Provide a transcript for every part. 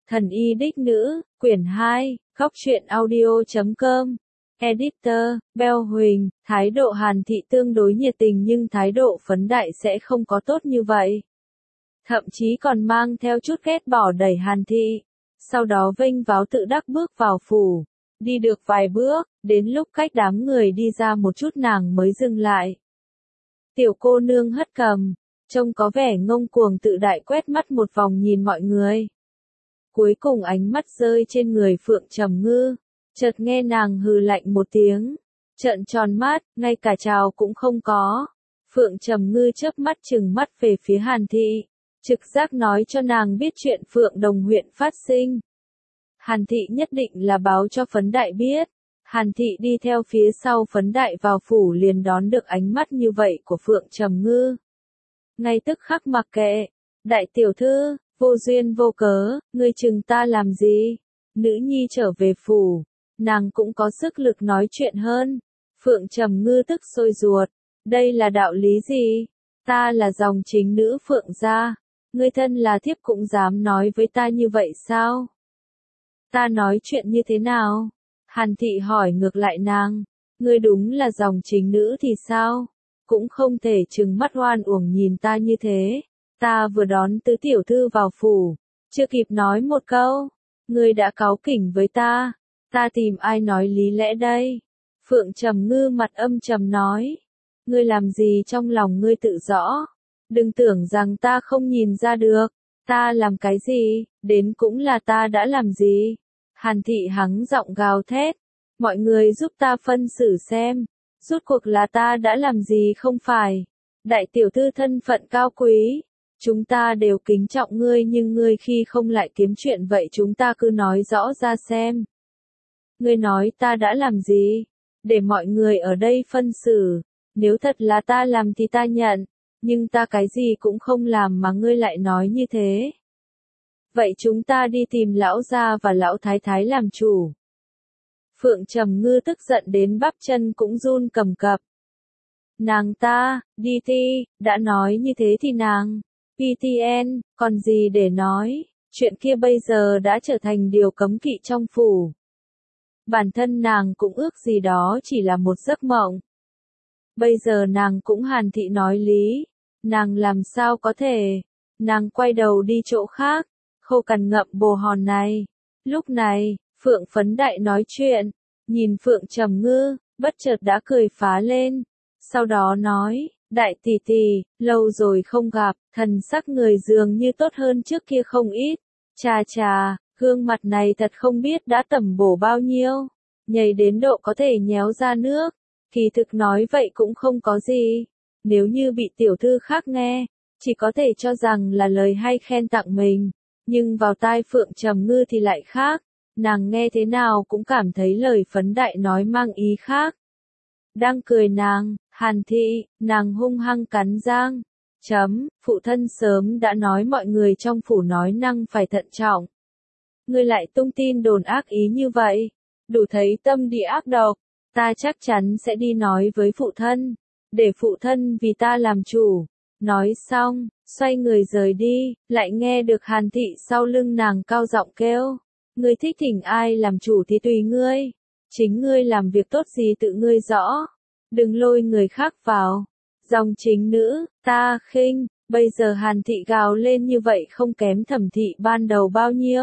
Thần y đích nữ, quyển 2, góc truyện audio.com. Editor, Bell Huỳnh, thái độ Hàn Thị tương đối nhiệt tình nhưng thái độ Phấn Đại sẽ không có tốt như vậy. Thậm chí còn mang theo chút ghét bỏ đẩy Hàn Thị. Sau đó vênh váo tự đắc bước vào phủ. Đi được vài bước, đến lúc cách đám người đi ra một chút nàng mới dừng lại. Tiểu cô nương hất cầm, trông có vẻ ngông cuồng tự đại quét mắt một vòng nhìn mọi người. Cuối cùng ánh mắt rơi trên người Phượng Trầm Ngư, chợt nghe nàng hừ lạnh một tiếng, trợn tròn mắt, ngay cả chào cũng không có. Phượng Trầm Ngư chớp mắt trừng mắt về phía Hàn Thị, trực giác nói cho nàng biết chuyện Phượng Đồng huyện phát sinh. Hàn Thị nhất định là báo cho Phấn Đại biết. Hàn Thị đi theo phía sau Phấn Đại vào phủ liền đón được ánh mắt như vậy của Phượng Trầm Ngư. Ngay tức khắc mặc kệ, đại tiểu thư, vô duyên vô cớ, ngươi chừng ta làm gì? Nữ nhi trở về phủ, nàng cũng có sức lực nói chuyện hơn. Phượng Trầm Ngư tức sôi ruột, đây là đạo lý gì? Ta là dòng chính nữ Phượng gia, ngươi thân là thiếp cũng dám nói với ta như vậy sao? Ta nói chuyện như thế nào? Hàn Thị hỏi ngược lại nàng, ngươi đúng là dòng chính nữ thì sao? Cũng không thể trừng mắt oan uổng nhìn ta như thế. Ta vừa đón tứ tiểu thư vào phủ, chưa kịp nói một câu, ngươi đã cáu kỉnh với ta tìm ai nói lý lẽ đây? Phượng Trầm Ngư mặt âm trầm nói, ngươi làm gì trong lòng ngươi tự rõ, đừng tưởng rằng ta không nhìn ra được, ta làm cái gì, đến cũng là ta đã làm gì. Hàn Thị hắng giọng gào thét, mọi người giúp ta phân xử xem, rốt cuộc là ta đã làm gì không phải? Đại tiểu thư thân phận cao quý, chúng ta đều kính trọng ngươi nhưng ngươi khi không lại kiếm chuyện vậy chúng ta cứ nói rõ ra xem. Ngươi nói ta đã làm gì? Để mọi người ở đây phân xử, nếu thật là ta làm thì ta nhận, nhưng ta cái gì cũng không làm mà ngươi lại nói như thế. Vậy chúng ta đi tìm lão gia và lão thái thái làm chủ. Phượng Trầm Ngư tức giận đến bắp chân cũng run cầm cập. Nàng ta, đi thi, đã nói như thế thì nàng, PTN, còn gì để nói, chuyện kia bây giờ đã trở thành điều cấm kỵ trong phủ. Bản thân nàng cũng ước gì đó chỉ là một giấc mộng. Bây giờ nàng cũng Hàn Thị nói lý, nàng làm sao có thể, nàng quay đầu đi chỗ khác, khô cằn ngậm bồ hòn này. Lúc này, Phượng Phấn Đại nói chuyện, nhìn Phượng Trầm Ngư, bất chợt đã cười phá lên, sau đó nói, đại tỷ tỷ, lâu rồi không gặp, thần sắc người dường như tốt hơn trước kia không ít, chà chà, gương mặt này thật không biết đã tẩm bổ bao nhiêu, nhầy đến độ có thể nhéo ra nước, kỳ thực nói vậy cũng không có gì, nếu như bị tiểu thư khác nghe, chỉ có thể cho rằng là lời hay khen tặng mình, nhưng vào tai Phượng Trầm Ngư thì lại khác. Nàng nghe thế nào cũng cảm thấy lời Phấn Đại nói mang ý khác. Đang cười nàng, Hàn Thị, nàng hung hăng cắn răng. Phụ thân sớm đã nói mọi người trong phủ nói năng phải thận trọng. Ngươi lại tung tin đồn ác ý như vậy, đủ thấy tâm địa ác độc, ta chắc chắn sẽ đi nói với phụ thân, để phụ thân vì ta làm chủ. Nói xong, xoay người rời đi, lại nghe được Hàn Thị sau lưng nàng cao giọng kêu. Ngươi thích thỉnh ai làm chủ thì tùy ngươi, chính ngươi làm việc tốt gì tự ngươi rõ, đừng lôi người khác vào. Dòng chính nữ, ta khinh, bây giờ Hàn Thị gào lên như vậy không kém Thẩm Thị ban đầu bao nhiêu.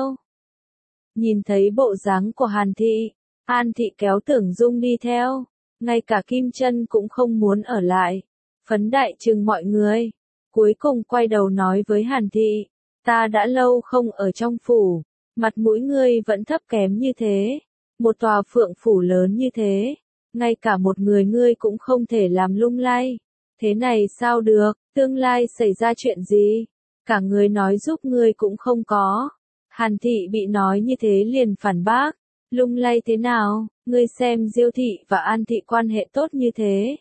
Nhìn thấy bộ dáng của Hàn Thị, An Thị kéo Tưởng Dung đi theo, ngay cả Kim Chân cũng không muốn ở lại. Phấn Đại trừng mọi người, cuối cùng quay đầu nói với Hàn Thị, ta đã lâu không ở trong phủ. Mặt mũi ngươi vẫn thấp kém như thế, một tòa phượng phủ lớn như thế, ngay cả một người ngươi cũng không thể làm lung lay, thế này sao được, tương lai xảy ra chuyện gì, cả người nói giúp ngươi cũng không có. Hàn Thị bị nói như thế liền phản bác, lung lay thế nào, ngươi xem Diêu Thị và An Thị quan hệ tốt như thế.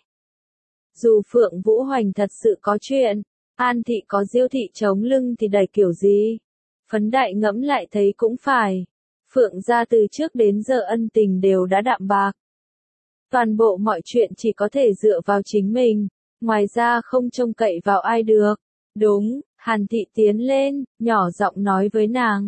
Dù Phượng Vũ Hoành thật sự có chuyện, An Thị có Diêu Thị chống lưng thì đẩy kiểu gì? Phấn Đại ngẫm lại thấy cũng phải. Phượng gia từ trước đến giờ ân tình đều đã đạm bạc. Toàn bộ mọi chuyện chỉ có thể dựa vào chính mình, ngoài ra không trông cậy vào ai được. Đúng, Hàn Thị tiến lên, nhỏ giọng nói với nàng.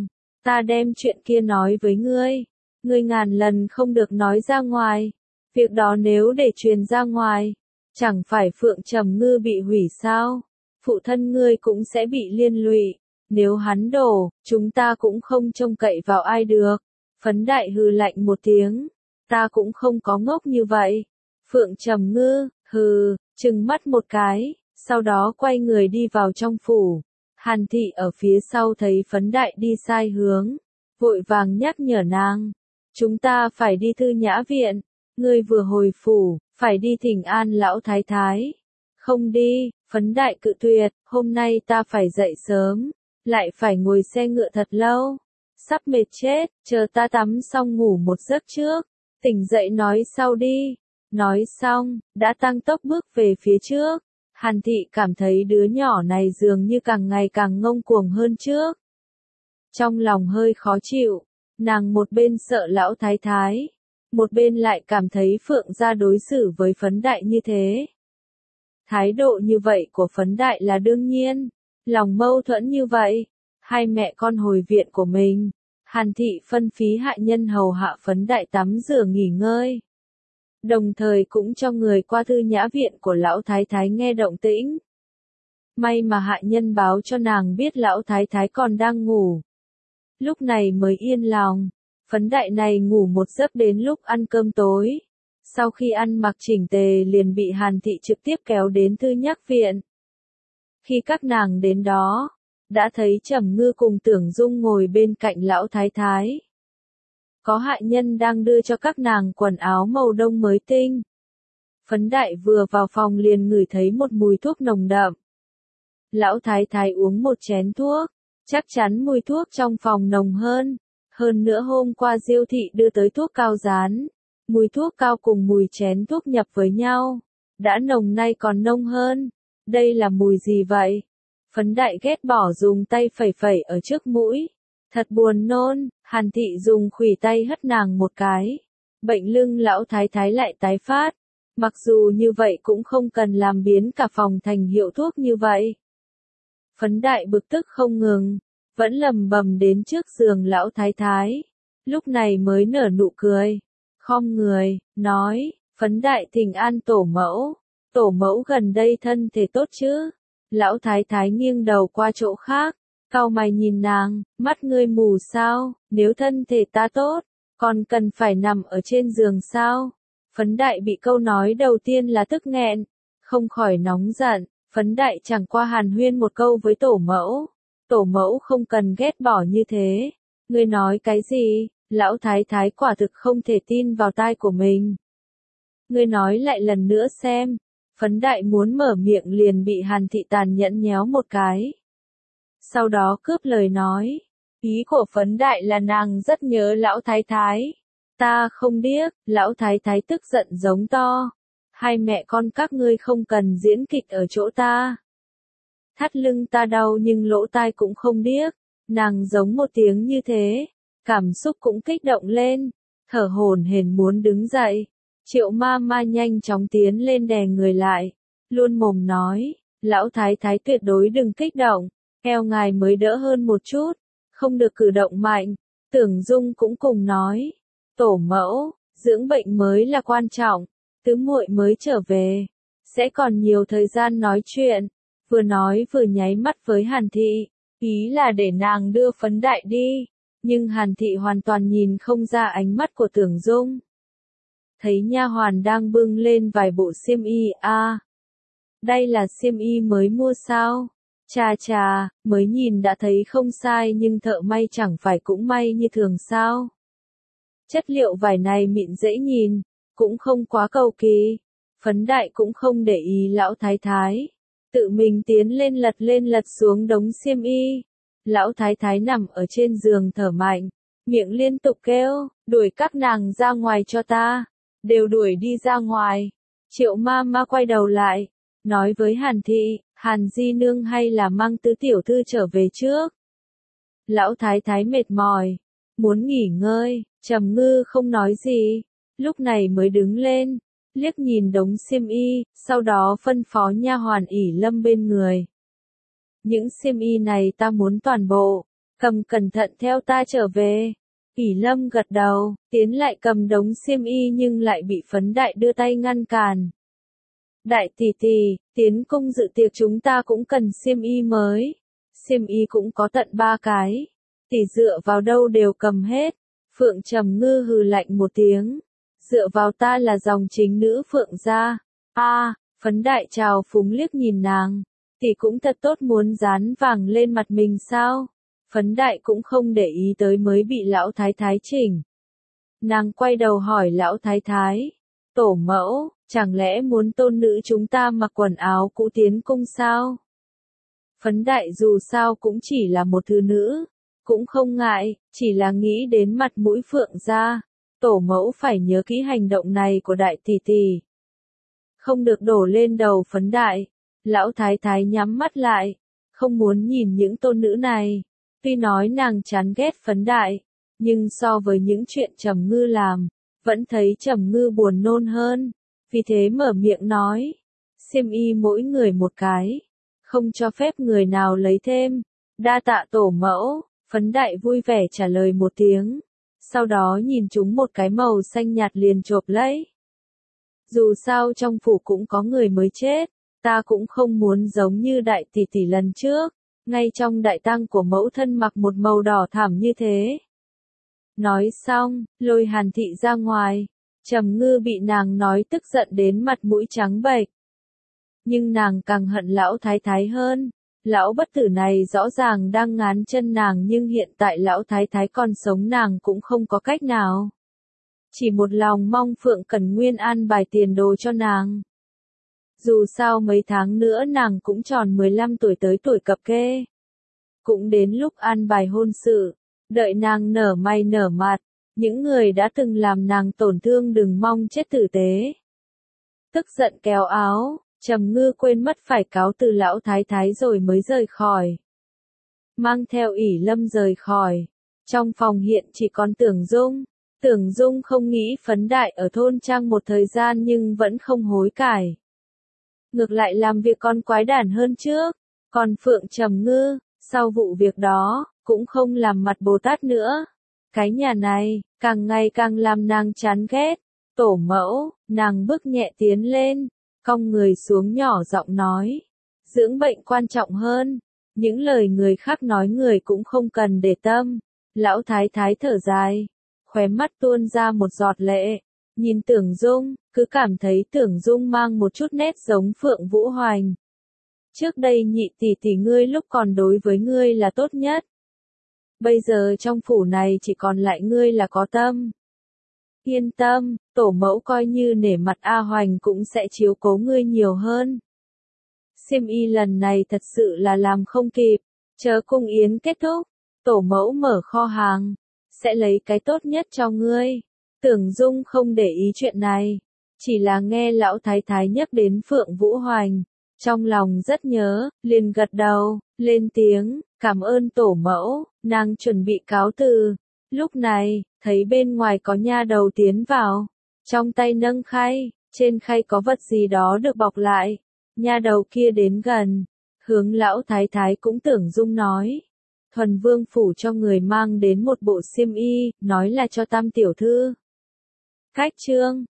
ta đem chuyện kia nói với ngươi ngàn lần không được nói ra ngoài. Việc đó nếu để truyền ra ngoài, chẳng phải Phượng Trầm Ngư bị hủy sao? Phụ thân ngươi cũng sẽ bị liên lụy. Nếu hắn đổ, chúng ta cũng không trông cậy vào ai được. Phấn Đại hừ lạnh một tiếng. Ta cũng không có ngốc như vậy. Phượng Trầm Ngư, hừ, trừng mắt một cái, sau đó quay người đi vào trong phủ. Hàn Thị ở phía sau thấy Phấn Đại đi sai hướng, vội vàng nhắc nhở nàng. Chúng ta phải đi Thư Nhã Viện. Ngươi vừa hồi phủ, phải đi thỉnh an lão thái thái. Không đi, Phấn Đại cự tuyệt, hôm nay ta phải dậy sớm, lại phải ngồi xe ngựa thật lâu. Sắp mệt chết, chờ ta tắm xong ngủ một giấc trước, tỉnh dậy nói sau đi. Nói xong, đã tăng tốc bước về phía trước. Hàn Thị cảm thấy đứa nhỏ này dường như càng ngày càng ngông cuồng hơn trước. Trong lòng hơi khó chịu, nàng một bên sợ lão thái thái, một bên lại cảm thấy Phượng gia đối xử với Phấn Đại như thế. Thái độ như vậy của Phấn Đại là đương nhiên, lòng mâu thuẫn như vậy, hai mẹ con hồi viện của mình, Hàn Thị phân phí hạ nhân hầu hạ Phấn Đại tắm rửa nghỉ ngơi. Đồng thời cũng cho người qua Thư Nhã Viện của lão thái thái nghe động tĩnh. May mà hạ nhân báo cho nàng biết lão thái thái còn đang ngủ. Lúc này mới yên lòng. Phấn Đại này ngủ một giấc đến lúc ăn cơm tối. Sau khi ăn mặc chỉnh tề liền bị Hàn Thị trực tiếp kéo đến Thư Nhã Viện. Khi các nàng đến đó, đã thấy Trầm Ngư cùng Tưởng Dung ngồi bên cạnh lão thái thái. Có hạ nhân đang đưa cho các nàng quần áo màu đông mới tinh. Phấn Đại vừa vào phòng liền ngửi thấy một mùi thuốc nồng đậm. Lão thái thái uống một chén thuốc, chắc chắn mùi thuốc trong phòng nồng hơn. Hơn nữa hôm qua Diêu thị đưa tới thuốc cao rán. Mùi thuốc cao cùng mùi chén thuốc nhập với nhau. Đã nồng nay còn nông hơn. Đây là mùi gì vậy? Phấn Đại ghét bỏ dùng tay phẩy phẩy ở trước mũi. Thật buồn nôn, Hàn Thị dùng khuỷu tay hất nàng một cái. Bệnh lưng lão thái thái lại tái phát. Mặc dù như vậy cũng không cần làm biến cả phòng thành hiệu thuốc như vậy. Phấn Đại bực tức không ngừng, vẫn lầm bầm đến trước giường lão thái thái. Lúc này mới nở nụ cười. Khom người, nói, Phấn Đại thỉnh an tổ mẫu. Tổ mẫu gần đây thân thể tốt chứ? Lão thái thái nghiêng đầu qua chỗ khác. Cau mày nhìn nàng, mắt ngươi mù sao, nếu thân thể ta tốt, còn cần phải nằm ở trên giường sao? Phấn Đại bị câu nói đầu tiên là tức nghẹn, không khỏi nóng giận, Phấn Đại chẳng qua hàn huyên một câu với tổ mẫu không cần ghét bỏ như thế. Ngươi nói cái gì? Lão thái thái quả thực không thể tin vào tai của mình. Ngươi nói lại lần nữa xem. Phấn Đại muốn mở miệng liền bị Hàn Thị tàn nhẫn nhéo một cái. Sau đó cướp lời nói. Ý của Phấn Đại là nàng rất nhớ lão thái thái. Ta không điếc, lão thái thái tức giận giống to. Hai mẹ con các ngươi không cần diễn kịch ở chỗ ta. Thắt lưng ta đau nhưng lỗ tai cũng không điếc. Nàng giống một tiếng như thế. Cảm xúc cũng kích động lên. Thở hổn hển muốn đứng dậy. Triệu ma ma nhanh chóng tiến lên đè người lại. Luôn mồm nói. Lão thái thái tuyệt đối đừng kích động. Eo ngài mới đỡ hơn một chút, không được cử động mạnh. Tưởng Dung cũng cùng nói, tổ mẫu, dưỡng bệnh mới là quan trọng, tứ muội mới trở về, sẽ còn nhiều thời gian nói chuyện. Vừa nói vừa nháy mắt với Hàn Thị, ý là để nàng đưa Phấn Đại đi, nhưng Hàn Thị hoàn toàn nhìn không ra ánh mắt của Tưởng Dung. Thấy nha hoàn đang bưng lên vài bộ xiêm y, đây là xiêm y mới mua sao? Chà, mới nhìn đã thấy không sai nhưng thợ may chẳng phải cũng may như thường sao. Chất liệu vải này mịn dễ nhìn, cũng không quá cầu kỳ. Phấn Đại cũng không để ý lão thái thái. Tự mình tiến lên lật xuống đống xiêm y. Lão thái thái nằm ở trên giường thở mạnh, miệng liên tục kêu, đuổi các nàng ra ngoài cho ta. Đều đuổi đi ra ngoài. Triệu ma ma quay đầu lại, nói với Hàn Thị. Hàn di nương hay là mang tứ tiểu thư trở về trước. Lão thái thái mệt mỏi, muốn nghỉ ngơi, Trầm Ngư không nói gì, lúc này mới đứng lên, liếc nhìn đống xiêm y, sau đó phân phó nha hoàn ỷ lâm bên người. Những xiêm y này ta muốn toàn bộ, Cầm cẩn thận theo ta trở về. ỷ Lâm gật đầu, tiến lại cầm đống xiêm y nhưng lại bị Phấn Đại đưa tay ngăn cản. Đại tỷ tỷ, tiến cung dự tiệc chúng ta cũng cần xiêm y mới. Xiêm y cũng có tận 3 cái. Tỷ dựa vào đâu đều cầm hết. Phượng Trầm Ngư hừ lạnh một tiếng. Dựa vào ta là dòng chính nữ Phượng gia. Phấn Đại trào phúng liếc nhìn nàng. Tỷ cũng thật tốt muốn dán vàng lên mặt mình sao? Phấn Đại cũng không để ý tới mới bị lão thái thái chỉnh. Nàng quay đầu hỏi lão thái thái. Tổ mẫu, chẳng lẽ muốn tôn nữ chúng ta mặc quần áo cũ tiến cung sao? Phấn Đại dù sao cũng chỉ là một thứ nữ. Cũng không ngại, chỉ là nghĩ đến mặt mũi Phượng gia. Tổ mẫu phải nhớ kỹ hành động này của đại tỷ tỷ. Không được đổ lên đầu Phấn Đại. Lão thái thái nhắm mắt lại. Không muốn nhìn những tôn nữ này. Tuy nói nàng chán ghét Phấn Đại. Nhưng so với những chuyện Trầm Ngư làm. Vẫn thấy Trầm Ngư buồn nôn hơn. Vì thế mở miệng nói. Xiêm y mỗi người một cái. Không cho phép người nào lấy thêm. Đa tạ tổ mẫu. Phấn Đại vui vẻ trả lời một tiếng. Sau đó nhìn chúng một cái màu xanh nhạt liền chộp lấy. Dù sao trong phủ cũng có người mới chết. Ta cũng không muốn giống như đại tỷ tỷ lần trước. Ngay trong đại tang của mẫu thân mặc một màu đỏ thẳm như thế. Nói xong, lôi Hàn Thị ra ngoài. Trầm Ngư bị nàng nói tức giận đến mặt mũi trắng bệch. Nhưng nàng càng hận lão thái thái hơn. Lão bất tử này rõ ràng đang ngán chân nàng nhưng hiện tại lão thái thái còn sống nàng cũng không có cách nào. Chỉ một lòng mong Phượng Cẩn Nguyên an bài tiền đồ cho nàng. Dù sao mấy tháng nữa nàng cũng tròn 15 tuổi tới tuổi cập kê. Cũng đến lúc an bài hôn sự, đợi nàng nở mày nở mặt, những người đã từng làm nàng tổn thương đừng mong chết tử tế. Tức giận kéo áo, Trầm Ngư quên mất phải cáo từ lão thái thái rồi mới rời khỏi. Mang theo ỷ Lâm rời khỏi. Trong phòng hiện chỉ còn Tưởng Dung. Tưởng Dung không nghĩ Phấn Đại ở thôn trang một thời gian nhưng vẫn không hối cải. Ngược lại làm việc con quái đản hơn trước. Còn Phượng Trầm Ngư, sau vụ việc đó, cũng không làm mặt Bồ Tát nữa. Cái nhà này, càng ngày càng làm nàng chán ghét. Tổ mẫu, nàng bước nhẹ tiến lên, cong người xuống nhỏ giọng nói. Dưỡng bệnh quan trọng hơn. Những lời người khác nói người cũng không cần để tâm. Lão thái thái thở dài. Khóe mắt tuôn ra một giọt lệ. Nhìn Tưởng Dung, cứ cảm thấy Tưởng Dung mang một chút nét giống Phượng Vũ Hoành. Trước đây nhị tỷ tỷ ngươi lúc còn đối với ngươi là tốt nhất. Bây giờ trong phủ này chỉ còn lại ngươi là có tâm. Yên tâm, tổ mẫu coi như nể mặt A Hoành cũng sẽ chiếu cố ngươi nhiều hơn. Xiêm y lần này thật sự là làm không kịp. Chờ cung yến kết thúc, tổ mẫu mở kho hàng. Sẽ lấy cái tốt nhất cho ngươi. Tưởng Dung không để ý chuyện này. Chỉ là nghe lão thái thái nhắc đến Phượng Vũ Hoành. Trong lòng rất nhớ, liền gật đầu, lên tiếng, cảm ơn tổ mẫu, nàng chuẩn bị cáo từ. Lúc này, thấy bên ngoài có nha đầu tiến vào. Trong tay nâng khay, trên khay có vật gì đó được bọc lại. Nha đầu kia đến gần, hướng lão thái thái cũng Tưởng Dung nói. Thuần Vương phủ cho người mang đến một bộ xiêm y, nói là cho Tam tiểu thư. Cách chương